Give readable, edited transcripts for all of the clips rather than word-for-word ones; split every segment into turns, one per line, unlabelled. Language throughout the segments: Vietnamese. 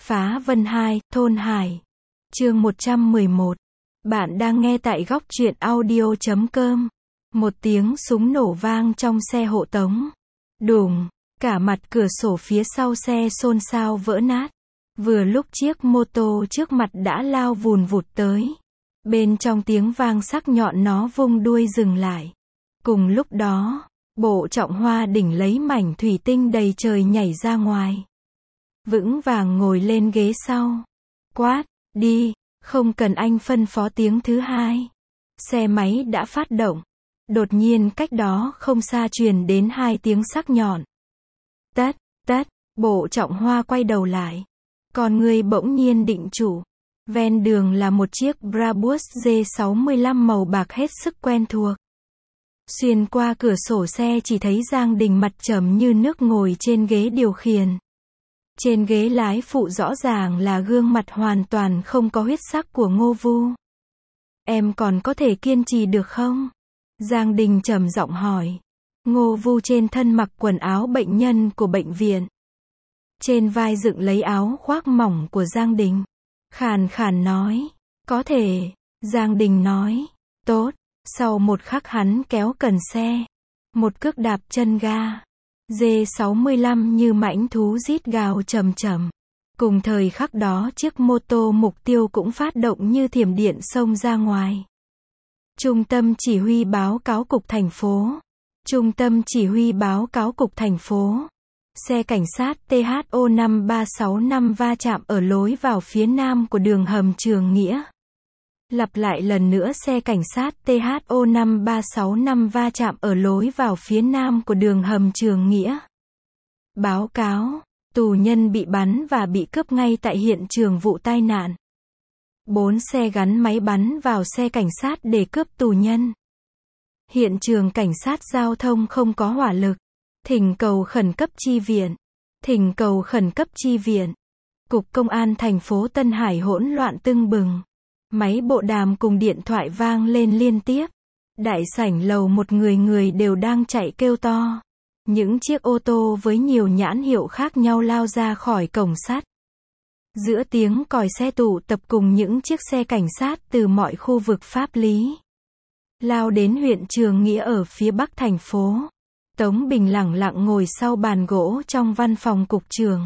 Phá Vân 2, Thôn Hải. Chương 111. Bạn đang nghe tại góc truyện audio.com. Một tiếng súng nổ vang trong xe hộ tống. Đùng, cả mặt cửa sổ phía sau xe xôn xao vỡ nát. Vừa lúc chiếc mô tô trước mặt đã lao vùn vụt tới. Bên trong tiếng vang sắc nhọn nó vung đuôi dừng lại. Cùng lúc đó, Bộ Trọng Hoa đỉnh lấy mảnh thủy tinh đầy trời nhảy ra ngoài. Vững vàng ngồi lên ghế sau. Quát, đi, không cần anh phân phó tiếng thứ hai. Xe máy đã phát động. Đột nhiên cách đó không xa truyền đến hai tiếng sắc nhọn. Tát, tát, Bộ Trọng Hoa quay đầu lại. Con người bỗng nhiên định trụ. Ven đường là một chiếc Brabus G65 màu bạc hết sức quen thuộc. Xuyên qua cửa sổ xe chỉ thấy Giang Đình mặt trầm như nước ngồi trên ghế điều khiển. Trên ghế lái phụ rõ ràng là gương mặt hoàn toàn không có huyết sắc của Ngô Vu. Em còn có thể kiên trì được không? Giang Đình trầm giọng hỏi. Ngô Vu trên thân mặc quần áo bệnh nhân của bệnh viện. Trên vai dựng lấy áo khoác mỏng của Giang Đình. Khàn khàn nói. Có thể. Giang Đình nói. Tốt. Sau một khắc hắn kéo cần xe. Một cước đạp chân ga. G65 như mãnh thú rít gào trầm trầm. Cùng thời khắc đó chiếc mô tô mục tiêu cũng phát động như thiểm điện xông ra ngoài. Trung tâm chỉ huy báo cáo cục thành phố. Trung tâm chỉ huy báo cáo cục thành phố. Xe cảnh sát THO 5365 va chạm ở lối vào phía nam của đường hầm Trường Nghĩa. Lặp lại lần nữa xe cảnh sát THO 5365 va chạm ở lối vào phía nam của đường hầm Trường Nghĩa. Báo cáo, tù nhân bị bắn và bị cướp ngay tại hiện trường vụ tai nạn. 4 xe gắn máy bắn vào xe cảnh sát để cướp tù nhân. Hiện trường cảnh sát giao thông không có hỏa lực. Thỉnh cầu khẩn cấp chi viện. Thỉnh cầu khẩn cấp chi viện. Cục Công an thành phố Tân Hải hỗn loạn tưng bừng. Máy bộ đàm cùng điện thoại vang lên liên tiếp. Đại sảnh lầu một người đều đang chạy kêu to. Những chiếc ô tô với nhiều nhãn hiệu khác nhau lao ra khỏi cổng sắt. Giữa tiếng còi xe tụ tập cùng những chiếc xe cảnh sát từ mọi khu vực pháp lý. Lao đến huyện Trường Nghĩa ở phía bắc thành phố. Tống Bình lẳng lặng ngồi sau bàn gỗ trong văn phòng cục trưởng.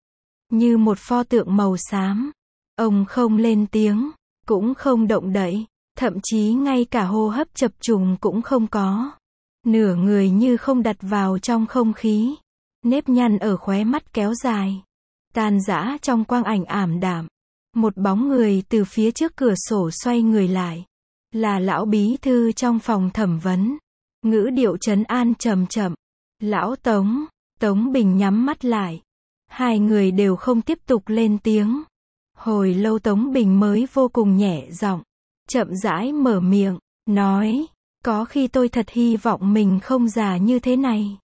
Như một pho tượng màu xám. Ông không lên tiếng. Cũng không động đậy, thậm chí ngay cả hô hấp chập trùng cũng không có. Nửa người như không đặt vào trong không khí. Nếp nhăn ở khóe mắt kéo dài. Tan rã trong quang ảnh ảm đạm. Một bóng người từ phía trước cửa sổ xoay người lại. Là lão bí thư trong phòng thẩm vấn. Ngữ điệu trấn an chậm chậm. Lão Tống. Tống Bình nhắm mắt lại. Hai người đều không tiếp tục lên tiếng. Hồi lâu Tống Bình mới vô cùng nhẹ giọng, chậm rãi mở miệng, nói, có khi tôi thật hy vọng mình không già như thế này.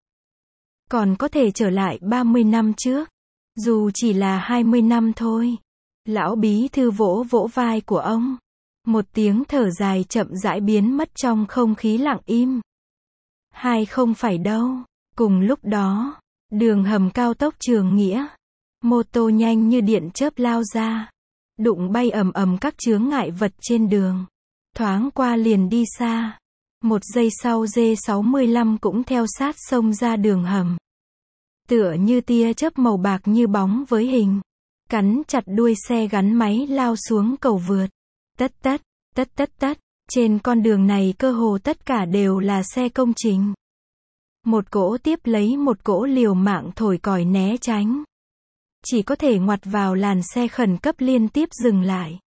Còn có thể trở lại 30 năm trước, dù chỉ là 20 năm thôi. Lão bí thư vỗ vỗ vai của ông. Một tiếng thở dài chậm rãi biến mất trong không khí lặng im. Hay không phải đâu. Cùng lúc đó, đường hầm cao tốc Trường Nghĩa. Mô tô nhanh như điện chớp lao ra. Đụng bay ầm ầm các chướng ngại vật trên đường. Thoáng qua liền đi xa. Một giây sau G65 cũng theo sát xông ra đường hầm. Tựa như tia chớp màu bạc như bóng với hình. Cắn chặt đuôi xe gắn máy lao xuống cầu vượt. Tất tất, tất tất tất. Trên con đường này cơ hồ tất cả đều là xe công trình. Một cỗ tiếp lấy một cỗ liều mạng thổi còi né tránh. Chỉ có thể ngoặt vào làn xe khẩn cấp liên tiếp dừng lại.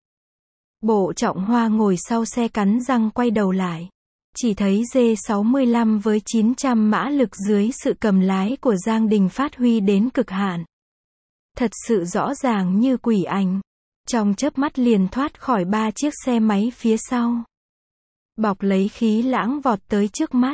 Bộ Trọng Hoa ngồi sau xe cắn răng quay đầu lại. Chỉ thấy G65 với 900 mã lực dưới sự cầm lái của Giang Đình phát huy đến cực hạn. Thật sự rõ ràng như quỷ ảnh. Trong chớp mắt liền thoát khỏi 3 chiếc xe máy phía sau. Bọc lấy khí lãng vọt tới trước mắt.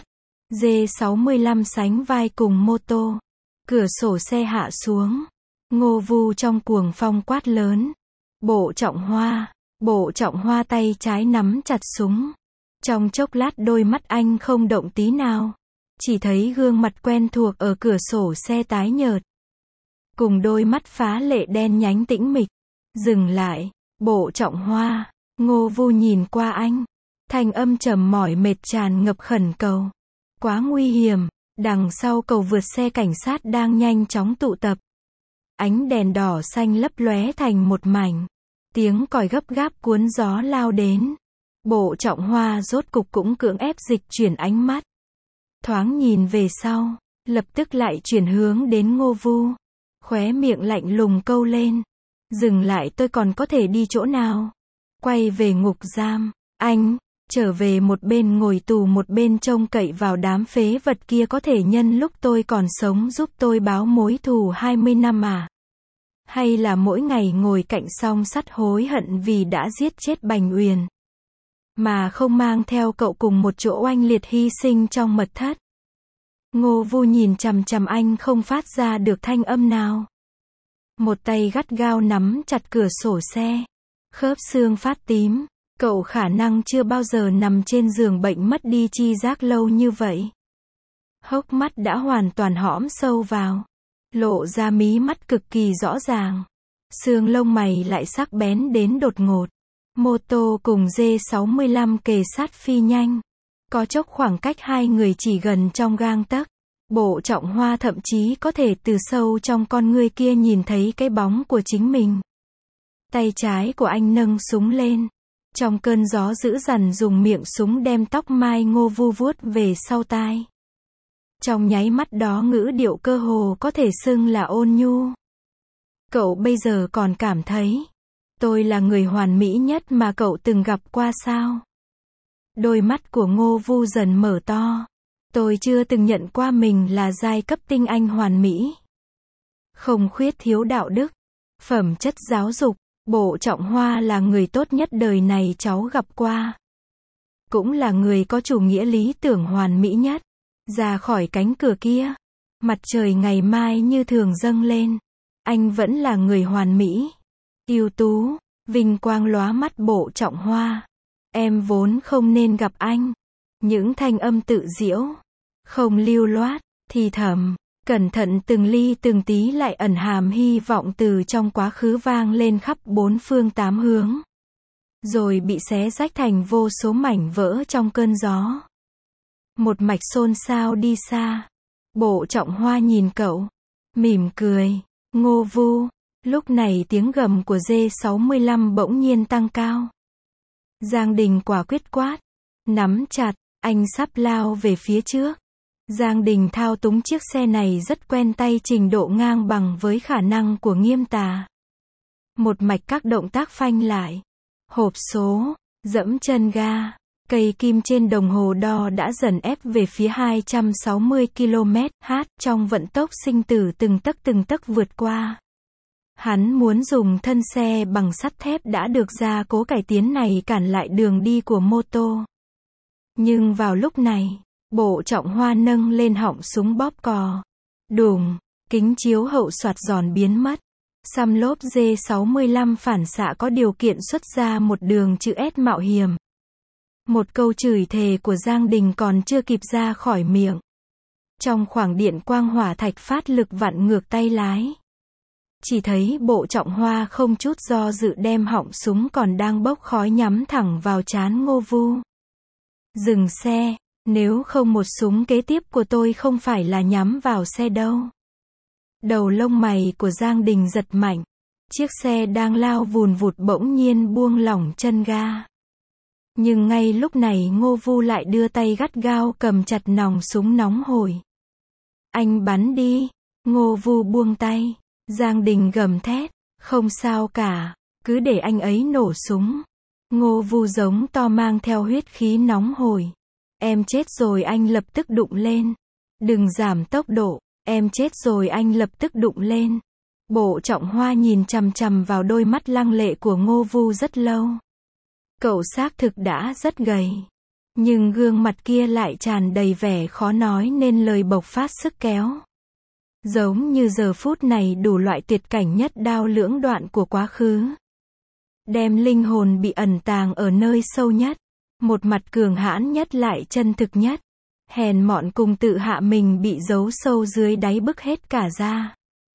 G65 sánh vai cùng mô tô. Cửa sổ xe hạ xuống. Ngô Vu trong cuồng phong quát lớn. Bộ Trọng Hoa. Bộ Trọng Hoa tay trái nắm chặt súng. Trong chốc lát đôi mắt anh không động tí nào. Chỉ thấy gương mặt quen thuộc ở cửa sổ xe tái nhợt. cùng đôi mắt phá lệ đen nhánh tĩnh mịch. Dừng lại, Bộ Trọng Hoa. Ngô Vu nhìn qua anh. Thanh âm trầm mỏi mệt tràn ngập khẩn cầu. Quá nguy hiểm, đằng sau cầu vượt xe cảnh sát đang nhanh chóng tụ tập. Ánh đèn đỏ xanh lấp lóe thành một mảnh. Tiếng còi gấp gáp cuốn gió lao đến. Bộ Trọng Hoa rốt cục cũng cưỡng ép dịch chuyển ánh mắt. Thoáng nhìn về sau, lập tức lại chuyển hướng đến Ngô Vu. Khóe miệng lạnh lùng câu lên. Dừng lại, tôi còn có thể đi chỗ nào? Quay về ngục giam, anh, trở về một bên ngồi tù một bên trông cậy vào đám phế vật kia có thể nhân lúc tôi còn sống giúp tôi báo mối thù 20 năm à? Hay là mỗi ngày ngồi cạnh song sắt hối hận vì đã giết chết Bành Uyển, mà không mang theo cậu cùng một chỗ oanh liệt hy sinh trong mật thất? Ngô Vu nhìn chằm chằm anh không phát ra được thanh âm nào. Một tay gắt gao nắm chặt cửa sổ xe. Khớp xương phát tím. Cậu khả năng chưa bao giờ nằm trên giường bệnh mất đi chi giác lâu như vậy. Hốc mắt đã hoàn toàn hõm sâu vào. Lộ ra mí mắt cực kỳ rõ ràng. Xương lông mày lại sắc bén đến đột ngột. Mô tô cùng G65 kề sát phi nhanh. Có chốc khoảng cách hai người chỉ gần trong gang tấc. Bộ Trọng Hoa thậm chí có thể từ sâu trong con ngươi kia nhìn thấy cái bóng của chính mình. Tay trái của anh nâng súng lên. Trong cơn gió dữ dằn dùng miệng súng đem tóc mai Ngô Vu vuốt về sau tai. Trong nháy mắt đó ngữ điệu cơ hồ có thể xưng là ôn nhu. Cậu bây giờ còn cảm thấy tôi là người hoàn mỹ nhất mà cậu từng gặp qua sao? Đôi mắt của Ngô Vu dần mở to. Tôi chưa từng nhận qua mình là giai cấp tinh anh hoàn mỹ. Không khuyết thiếu đạo đức, phẩm chất giáo dục. Bộ Trọng Hoa là người tốt nhất đời này cháu gặp qua. Cũng là người có chủ nghĩa lý tưởng hoàn mỹ nhất. Ra khỏi cánh cửa kia, mặt trời ngày mai như thường dâng lên. Anh vẫn là người hoàn mỹ, ưu tú, vinh quang lóa mắt Bộ Trọng Hoa. Em vốn không nên gặp anh. Những thanh âm tự giễu, không lưu loát, thì thầm, cẩn thận từng ly từng tí lại ẩn hàm hy vọng từ trong quá khứ vang lên khắp bốn phương tám hướng. Rồi bị xé rách thành vô số mảnh vỡ trong cơn gió. Một mạch xôn xao đi xa. Bộ Trọng Hoa nhìn cậu, mỉm cười. Ngô Vu. Lúc này tiếng gầm của G65 bỗng nhiên tăng cao. Giang Đình quả quyết quát. Nắm chặt, anh sắp lao về phía trước. Giang Đình thao túng chiếc xe này rất quen tay trình độ ngang bằng với khả năng của Nghiêm Tà. Một mạch các động tác phanh lại. Hộp số, dẫm chân ga. Cây kim trên đồng hồ đo đã dần ép về phía 260 km/h trong vận tốc sinh tử từng tấc vượt qua. Hắn muốn dùng thân xe bằng sắt thép đã được gia cố cải tiến này cản lại đường đi của mô tô. Nhưng vào lúc này, Bộ Trọng Hoa nâng lên họng súng bóp cò. Đùng, kính chiếu hậu xoạt giòn biến mất. Xăm lốp G65 phản xạ có điều kiện xuất ra một đường chữ S mạo hiểm. Một câu chửi thề của Giang Đình còn chưa kịp ra khỏi miệng. Trong khoảng điện quang hỏa thạch phát lực vặn ngược tay lái. Chỉ thấy Bộ Trọng Hoa không chút do dự đem họng súng còn đang bốc khói nhắm thẳng vào trán Ngô Vu. Dừng xe, nếu không một súng kế tiếp của tôi không phải là nhắm vào xe đâu. Đầu lông mày của Giang Đình giật mạnh. Chiếc xe đang lao vùn vụt bỗng nhiên buông lỏng chân ga. Nhưng ngay lúc này Ngô Vu lại đưa tay gắt gao cầm chặt nòng súng nóng hổi. Anh bắn đi. Ngô Vu buông tay. Giang Đình gầm thét. Không sao cả, cứ để anh ấy nổ súng. Ngô Vu giống to mang theo huyết khí nóng hổi. Em chết rồi, anh lập tức đụng lên. Đừng giảm tốc độ. Em chết rồi, anh lập tức đụng lên. Bộ Trọng Hoa nhìn chằm chằm vào đôi mắt lăng lệ của Ngô Vu rất lâu. Cậu xác thực đã rất gầy. Nhưng gương mặt kia lại tràn đầy vẻ khó nói nên lời bộc phát sức kéo. Giống như giờ phút này đủ loại tuyệt cảnh nhất đao lưỡng đoạn của quá khứ. Đem linh hồn bị ẩn tàng ở nơi sâu nhất. Một mặt cường hãn nhất lại chân thực nhất. Hèn mọn cùng tự hạ mình bị giấu sâu dưới đáy bức hết cả ra.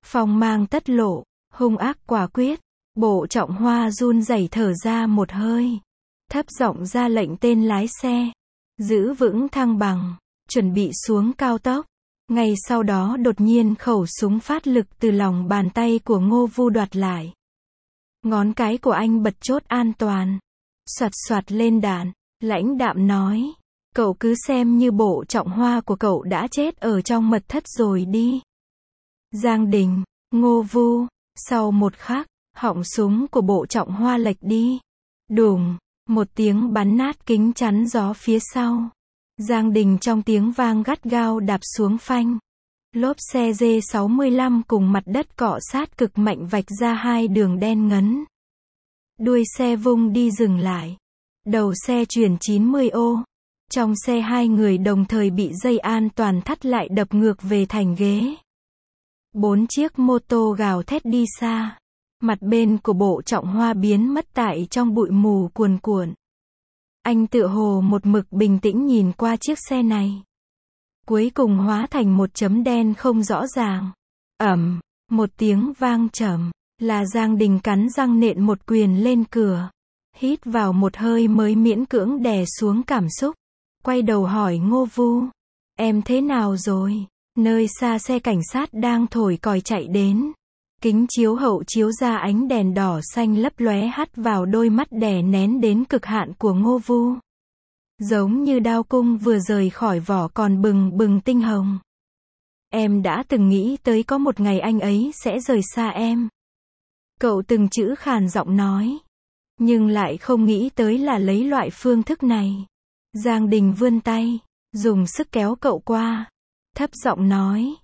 Phong mang tất lộ, hung ác quả quyết. Bộ Trọng Hoa run rẩy thở ra một hơi. Thấp giọng ra lệnh tên lái xe. Giữ vững thăng bằng. Chuẩn bị xuống cao tốc. Ngay sau đó đột nhiên khẩu súng phát lực từ lòng bàn tay của Ngô Vu đoạt lại. Ngón cái của anh bật chốt an toàn. Soạt soạt lên đạn. Lãnh đạm nói. Cậu cứ xem như Bộ Trọng Hoa của cậu đã chết ở trong mật thất rồi đi. Giang Đình, Ngô Vu. Sau một khắc, họng súng của Bộ Trọng Hoa lệch đi. Đùng, một tiếng bắn nát kính chắn gió phía sau. Giang Đình trong tiếng vang gắt gao đạp xuống phanh. Lốp xe G65 cùng mặt đất cọ sát cực mạnh vạch ra hai đường đen ngấn. Đuôi xe vung đi dừng lại. Đầu xe chuyển 90 ô. Trong xe hai người đồng thời bị dây an toàn thắt lại đập ngược về thành ghế. 4 chiếc mô tô gào thét đi xa. Mặt bên của Bộ Trọng Hoa biến mất tại trong bụi mù cuồn cuộn. Anh tựa hồ một mực bình tĩnh nhìn qua chiếc xe này. Cuối cùng hóa thành một chấm đen không rõ ràng. Ầm, một tiếng vang trầm, là Giang Đình cắn răng nện một quyền lên cửa. Hít vào một hơi mới miễn cưỡng đè xuống cảm xúc. Quay đầu hỏi Ngô Vu. Em thế nào rồi? Nơi xa xe cảnh sát đang thổi còi chạy đến. Kính chiếu hậu chiếu ra ánh đèn đỏ xanh lấp lóe hắt vào đôi mắt đè nén đến cực hạn của Ngô Vu. Giống như đao cung vừa rời khỏi vỏ còn bừng bừng tinh hồng. Em đã từng nghĩ tới có một ngày anh ấy sẽ rời xa em. Cậu từng chữ khàn giọng nói. Nhưng lại không nghĩ tới là lấy loại phương thức này. Giang Đình vươn tay, dùng sức kéo cậu qua. Thấp giọng nói.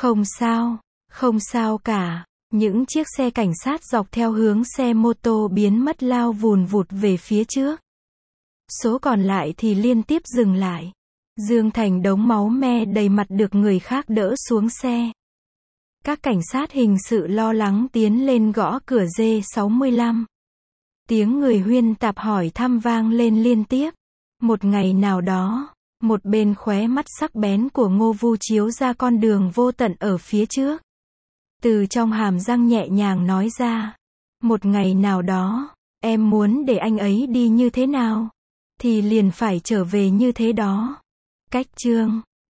Không sao cả. Những chiếc xe cảnh sát dọc theo hướng xe mô tô biến mất lao vùn vụt về phía trước. Số còn lại thì liên tiếp dừng lại. Dương thành đống máu me đầy mặt được người khác đỡ xuống xe. Các cảnh sát hình sự lo lắng tiến lên gõ cửa G65. Tiếng người huyên tạp hỏi thăm vang lên liên tiếp. Một ngày nào đó, một bên khóe mắt sắc bén của Ngô Vu chiếu ra con đường vô tận ở phía trước. Từ trong hàm răng nhẹ nhàng nói ra. Một ngày nào đó, em muốn để anh ấy đi như thế nào, thì liền phải trở về như thế đó. Cách chương